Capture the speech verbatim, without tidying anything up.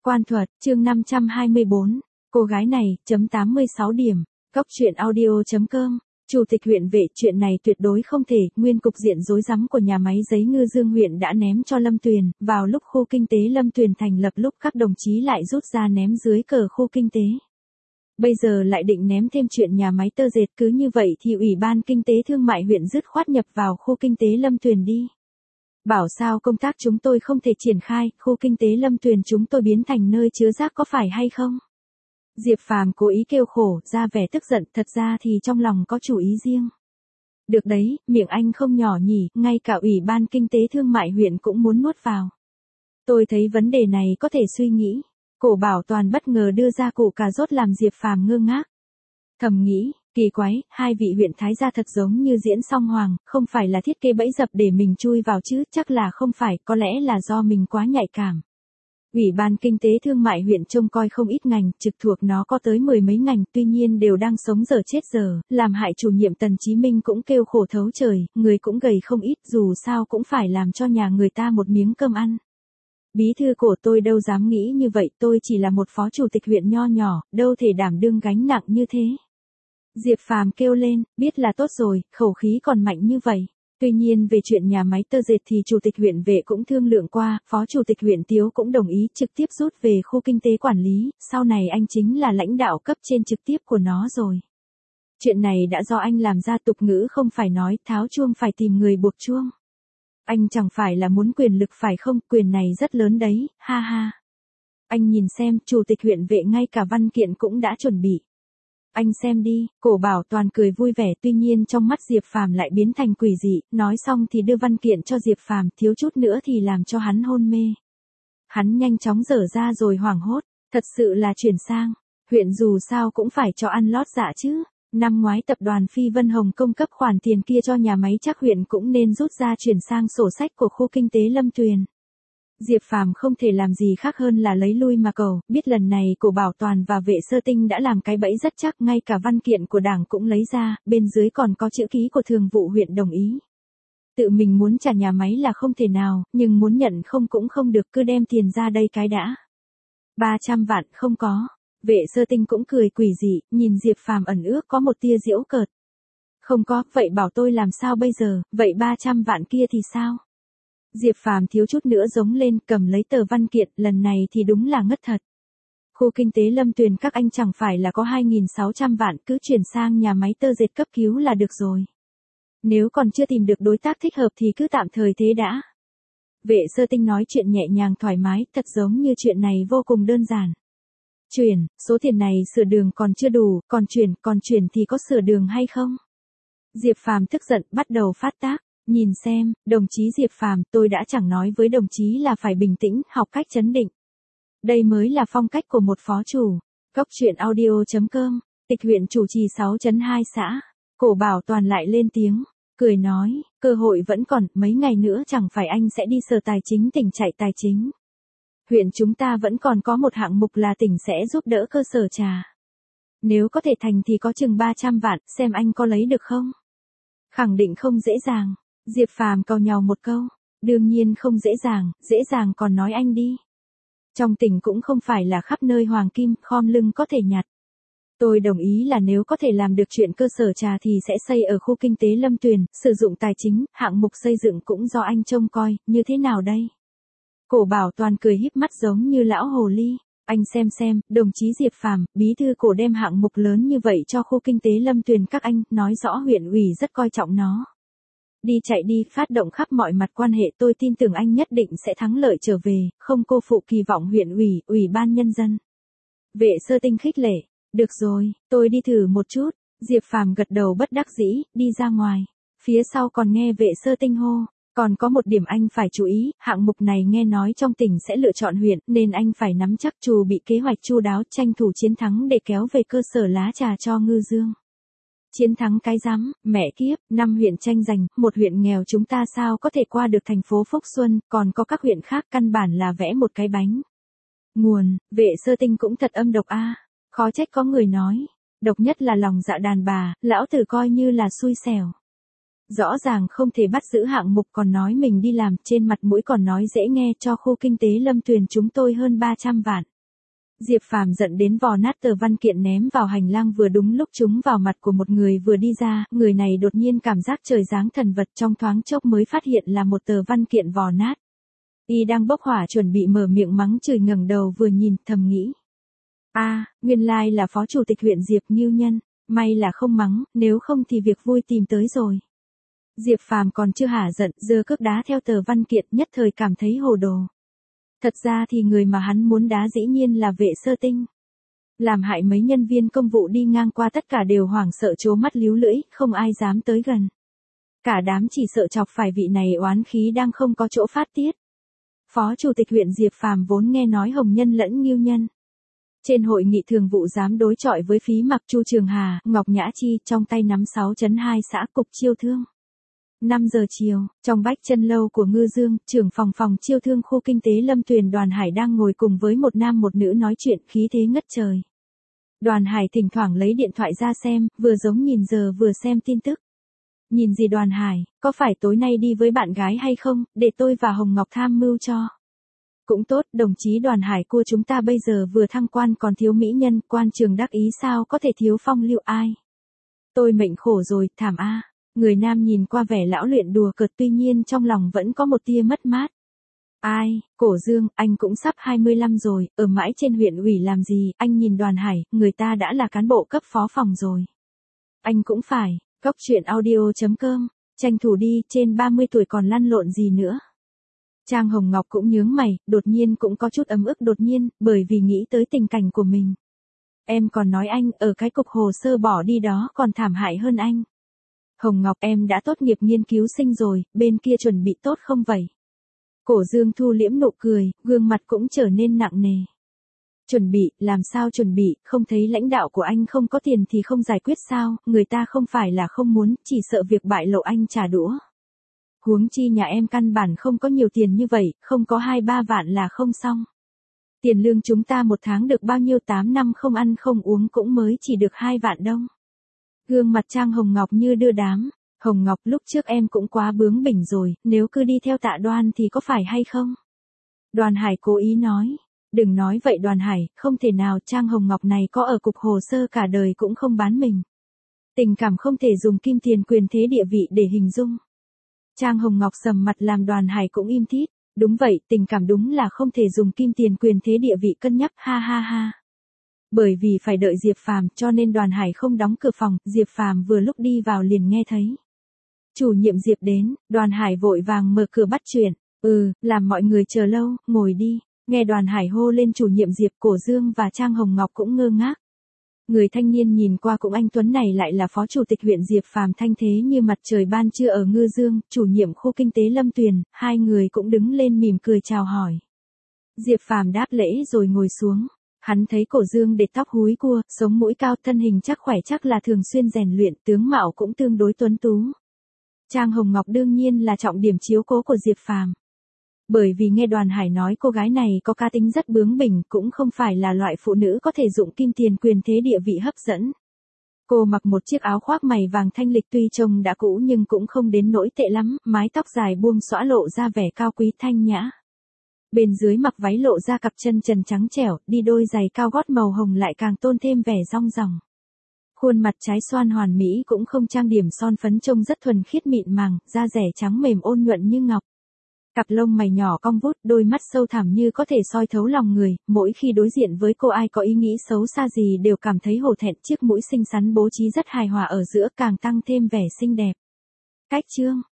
Quan thuật, chương năm trăm hai mươi bốn, cô gái này, chấm tám mươi sáu điểm, Cóc truyện audio chấm com. Chủ tịch huyện Vệ, chuyện này tuyệt đối không thể, nguyên cục diện rối rắm của nhà máy giấy Ngư Dương huyện đã ném cho Lâm Tuyền, vào lúc khu kinh tế Lâm Tuyền thành lập lúc các đồng chí lại rút ra ném dưới cờ khu kinh tế. Bây giờ lại định ném thêm chuyện nhà máy tơ dệt, cứ như vậy thì Ủy ban Kinh tế Thương mại huyện dứt khoát nhập vào khu kinh tế Lâm Tuyền đi. Bảo sao công tác chúng tôi không thể triển khai, khu kinh tế Lâm Tuyền chúng tôi biến thành nơi chứa rác có phải hay không? Diệp Phàm cố ý kêu khổ, ra vẻ tức giận, thật ra thì trong lòng có chủ ý riêng. Được đấy, miệng anh không nhỏ nhỉ, ngay cả Ủy ban Kinh tế Thương mại huyện cũng muốn nuốt vào. Tôi thấy vấn đề này có thể suy nghĩ. Cổ Bảo Toàn bất ngờ đưa ra củ cà rốt làm Diệp Phàm ngơ ngác. Thầm nghĩ, kỳ quái, hai vị huyện thái gia thật giống như diễn song hoàng, không phải là thiết kế bẫy dập để mình chui vào chứ, chắc là không phải, có lẽ là do mình quá nhạy cảm. Ủy ban Kinh tế Thương mại huyện trông coi không ít ngành, trực thuộc nó có tới mười mấy ngành, tuy nhiên đều đang sống giờ chết giờ, làm hại chủ nhiệm Tần Chí Minh cũng kêu khổ thấu trời, người cũng gầy không ít, dù sao cũng phải làm cho nhà người ta một miếng cơm ăn. Bí thư Cổ, tôi đâu dám nghĩ như vậy, tôi chỉ là một phó chủ tịch huyện nho nhỏ, đâu thể đảm đương gánh nặng như thế. Diệp Phàm kêu lên, biết là tốt rồi, khẩu khí còn mạnh như vậy. Tuy nhiên về chuyện nhà máy tơ dệt thì chủ tịch huyện Vệ cũng thương lượng qua, phó chủ tịch huyện Tiếu cũng đồng ý trực tiếp rút về khu kinh tế quản lý, sau này anh chính là lãnh đạo cấp trên trực tiếp của nó rồi. Chuyện này đã do anh làm ra, tục ngữ không phải nói, tháo chuông phải tìm người buộc chuông. Anh chẳng phải là muốn quyền lực phải không, quyền này rất lớn đấy, ha ha. Anh nhìn xem, chủ tịch huyện Vệ ngay cả văn kiện cũng đã chuẩn bị. Anh xem đi, Cổ Bảo Toàn cười vui vẻ, tuy nhiên trong mắt Diệp Phàm lại biến thành quỷ dị, nói xong thì đưa văn kiện cho Diệp Phàm, thiếu chút nữa thì làm cho hắn hôn mê. Hắn nhanh chóng dở ra rồi hoảng hốt, thật sự là chuyển sang, huyện dù sao cũng phải cho ăn lót dạ chứ. Năm ngoái tập đoàn Phi Vân Hồng cung cấp khoản tiền kia cho nhà máy, chắc huyện cũng nên rút ra chuyển sang sổ sách của khu kinh tế Lâm Tuyền. Diệp Phàm không thể làm gì khác hơn là lấy lui mà cầu, biết lần này Cổ Bảo Toàn và Vệ Sơ Tinh đã làm cái bẫy rất chắc, ngay cả văn kiện của đảng cũng lấy ra, bên dưới còn có chữ ký của thường vụ huyện đồng ý. Tự mình muốn trả nhà máy là không thể nào, nhưng muốn nhận không cũng không được, cứ đem tiền ra đây cái đã. ba trăm vạn không có. Vệ Sơ Tinh cũng cười quỷ dị, nhìn Diệp Phàm ẩn ước có một tia giễu cợt. Không có, vậy bảo tôi làm sao bây giờ, vậy ba trăm vạn kia thì sao? Diệp Phàm thiếu chút nữa giống lên, cầm lấy tờ văn kiện, lần này thì đúng là ngất thật. Khu kinh tế Lâm Tuyền các anh chẳng phải là có hai nghìn sáu trăm vạn, cứ chuyển sang nhà máy tơ dệt cấp cứu là được rồi. Nếu còn chưa tìm được đối tác thích hợp thì cứ tạm thời thế đã. Vệ Sơ Tinh nói chuyện nhẹ nhàng thoải mái, thật giống như chuyện này vô cùng đơn giản. Chuyển, số tiền này sửa đường còn chưa đủ, còn chuyển, còn chuyển thì có sửa đường hay không? Diệp Phàm tức giận, bắt đầu phát tác. Nhìn xem, đồng chí Diệp Phàm, tôi đã chẳng nói với đồng chí là phải bình tĩnh, học cách trấn định. Đây mới là phong cách của một phó chủ. Cóc truyện audio chấm com, tịch huyện chủ trì sáu chấm hai xã. Cổ Bảo Toàn lại lên tiếng, cười nói, cơ hội vẫn còn, mấy ngày nữa chẳng phải anh sẽ đi Sở Tài chính tỉnh chạy tài chính. Huyện chúng ta vẫn còn có một hạng mục là tỉnh sẽ giúp đỡ cơ sở trà. Nếu có thể thành thì có chừng ba trăm vạn, xem anh có lấy được không? Khẳng định không dễ dàng. Diệp Phàm cau nhàu một câu, đương nhiên không dễ dàng, dễ dàng còn nói anh đi. Trong tỉnh cũng không phải là khắp nơi hoàng kim, khom lưng có thể nhặt. Tôi đồng ý là nếu có thể làm được chuyện cơ sở trà thì sẽ xây ở khu kinh tế Lâm Tuyền, sử dụng tài chính, hạng mục xây dựng cũng do anh trông coi, như thế nào đây? Cổ Bảo Toàn cười híp mắt giống như lão hồ ly, anh xem xem, đồng chí Diệp Phàm, bí thư Cổ đem hạng mục lớn như vậy cho khu kinh tế Lâm Tuyền các anh, nói rõ huyện ủy rất coi trọng nó. Đi chạy đi, phát động khắp mọi mặt quan hệ, tôi tin tưởng anh nhất định sẽ thắng lợi trở về, không cô phụ kỳ vọng huyện ủy, ủy ban nhân dân. Vệ Sơ Tinh khích lệ, được rồi, tôi đi thử một chút. Diệp Phàm gật đầu bất đắc dĩ, đi ra ngoài. Phía sau còn nghe Vệ Sơ Tinh hô, còn có một điểm anh phải chú ý, hạng mục này nghe nói trong tỉnh sẽ lựa chọn huyện, nên anh phải nắm chắc chu bị kế hoạch chu đáo, tranh thủ chiến thắng để kéo về cơ sở lá trà cho Ngư Dương. Chiến thắng cái rắm, mẹ kiếp, năm huyện tranh giành, một huyện nghèo chúng ta sao có thể qua được thành phố Phúc Xuân, còn có các huyện khác căn bản là vẽ một cái bánh. Nguồn, Vệ Sơ Tinh cũng thật âm độc a, khó trách có người nói, độc nhất là lòng dạ đàn bà, lão tử coi như là xui xẻo. Rõ ràng không thể bắt giữ hạng mục còn nói mình đi làm, trên mặt mũi còn nói dễ nghe, cho khu kinh tế Lâm Tuyền chúng tôi hơn ba trăm vạn. Diệp Phàm giận đến vò nát tờ văn kiện ném vào hành lang vừa đúng lúc trúng vào mặt của một người vừa đi ra, người này đột nhiên cảm giác trời giáng thần vật trong thoáng chốc mới phát hiện là một tờ văn kiện vò nát. Y đang bốc hỏa chuẩn bị mở miệng mắng chửi ngẩng đầu vừa nhìn thầm nghĩ. a à, nguyên lai là phó chủ tịch huyện Diệp Ngưu Nhân, may là không mắng, nếu không thì việc vui tìm tới rồi. Diệp Phàm còn chưa hả giận, giơ cước đá theo tờ văn kiện nhất thời cảm thấy hồ đồ. Thật ra thì người mà hắn muốn đá dĩ nhiên là Vệ Sơ Tinh. Làm hại mấy nhân viên công vụ đi ngang qua tất cả đều hoảng sợ trố mắt líu lưỡi, không ai dám tới gần. Cả đám chỉ sợ chọc phải vị này oán khí đang không có chỗ phát tiết. Phó chủ tịch huyện Diệp Phàm vốn nghe nói Hồng Nhân lẫn Ngưu Nhân. Trên hội nghị thường vụ dám đối chọi với Phí Mặc Chu Trường Hà, Ngọc Nhã Chi trong tay nắm sáu chấm hai xã cục chiêu thương. năm giờ chiều, trong bách chân lâu của Ngư Dương, trưởng phòng phòng chiêu thương khu kinh tế Lâm Tuyền Đoàn Hải đang ngồi cùng với một nam một nữ nói chuyện khí thế ngất trời. Đoàn Hải thỉnh thoảng lấy điện thoại ra xem, vừa giống nhìn giờ vừa xem tin tức. Nhìn gì Đoàn Hải, có phải tối nay đi với bạn gái hay không, để tôi và Hồng Ngọc tham mưu cho. Cũng tốt, đồng chí Đoàn Hải của chúng ta bây giờ vừa thăng quan còn thiếu mỹ nhân, quan trường đắc ý sao có thể thiếu phong lưu ai. Tôi mệnh khổ rồi, thảm a. Người nam nhìn qua vẻ lão luyện đùa cợt tuy nhiên trong lòng vẫn có một tia mất mát. Ai, Cổ Dương, anh cũng sắp hai mươi lăm rồi, ở mãi trên huyện ủy làm gì, anh nhìn Đoàn Hải, người ta đã là cán bộ cấp phó phòng rồi. Anh cũng phải, Cốc truyện audio chấm com, tranh thủ đi, trên ba mươi tuổi còn lăn lộn gì nữa. Trang Hồng Ngọc cũng nhướng mày, đột nhiên cũng có chút ấm ức đột nhiên, bởi vì nghĩ tới tình cảnh của mình. Em còn nói anh, ở cái cục hồ sơ bỏ đi đó còn thảm hại hơn anh. Hồng Ngọc em đã tốt nghiệp nghiên cứu sinh rồi, bên kia chuẩn bị tốt không vậy? Cổ Dương thu liễm nụ cười, gương mặt cũng trở nên nặng nề. Chuẩn bị, làm sao chuẩn bị, không thấy lãnh đạo của anh không có tiền thì không giải quyết sao, người ta không phải là không muốn, chỉ sợ việc bại lộ anh trả đũa. Huống chi nhà em căn bản không có nhiều tiền như vậy, không có hai ba vạn là không xong. Tiền lương chúng ta một tháng được bao nhiêu tám năm không ăn không uống cũng mới chỉ được hai vạn đông. Gương mặt Trang Hồng Ngọc như đưa đám. Hồng Ngọc lúc trước em cũng quá bướng bỉnh rồi, nếu cứ đi theo Tạ Đoan thì có phải hay không? Đoàn Hải cố ý nói. Đừng nói vậy Đoàn Hải, không thể nào Trang Hồng Ngọc này có ở cục hồ sơ cả đời cũng không bán mình. Tình cảm không thể dùng kim tiền quyền thế địa vị để hình dung. Trang Hồng Ngọc sầm mặt làm Đoàn Hải cũng im thít. Đúng vậy, tình cảm đúng là không thể dùng kim tiền quyền thế địa vị cân nhắc, ha ha ha. Bởi vì phải đợi Diệp Phàm cho nên Đoàn Hải không đóng cửa phòng, Diệp Phàm vừa lúc đi vào liền nghe thấy. Chủ nhiệm Diệp đến, Đoàn Hải vội vàng mở cửa bắt chuyện, ừ, làm mọi người chờ lâu, ngồi đi, nghe Đoàn Hải hô lên chủ nhiệm Diệp, Cổ Dương và Trang Hồng Ngọc cũng ngơ ngác. Người thanh niên nhìn qua cũng anh Tuấn này lại là phó chủ tịch huyện Diệp Phàm thanh thế như mặt trời ban trưa ở Ngư Dương, chủ nhiệm khu kinh tế Lâm Tuyền, hai người cũng đứng lên mỉm cười chào hỏi. Diệp Phàm đáp lễ rồi ngồi xuống. Hắn thấy Cổ Dương để tóc húi cua, sống mũi cao, thân hình chắc khỏe chắc là thường xuyên rèn luyện, tướng mạo cũng tương đối tuấn tú. Trang Hồng Ngọc đương nhiên là trọng điểm chiếu cố của Diệp Phàm. Bởi vì nghe Đoàn Hải nói cô gái này có cá tính rất bướng bỉnh, cũng không phải là loại phụ nữ có thể dụng kim tiền quyền thế địa vị hấp dẫn. Cô mặc một chiếc áo khoác mày vàng thanh lịch tuy trông đã cũ nhưng cũng không đến nỗi tệ lắm, mái tóc dài buông xõa lộ ra vẻ cao quý thanh nhã. Bên dưới mặc váy lộ ra cặp chân trần trắng trẻo, đi đôi giày cao gót màu hồng lại càng tôn thêm vẻ dong dỏng. Khuôn mặt trái xoan hoàn mỹ cũng không trang điểm son phấn trông rất thuần khiết mịn màng, da dẻ trắng mềm ôn nhuận như ngọc. Cặp lông mày nhỏ cong vút, đôi mắt sâu thẳm như có thể soi thấu lòng người, mỗi khi đối diện với cô ai có ý nghĩ xấu xa gì đều cảm thấy hổ thẹn, chiếc mũi xinh xắn bố trí rất hài hòa ở giữa càng tăng thêm vẻ xinh đẹp. Cách chương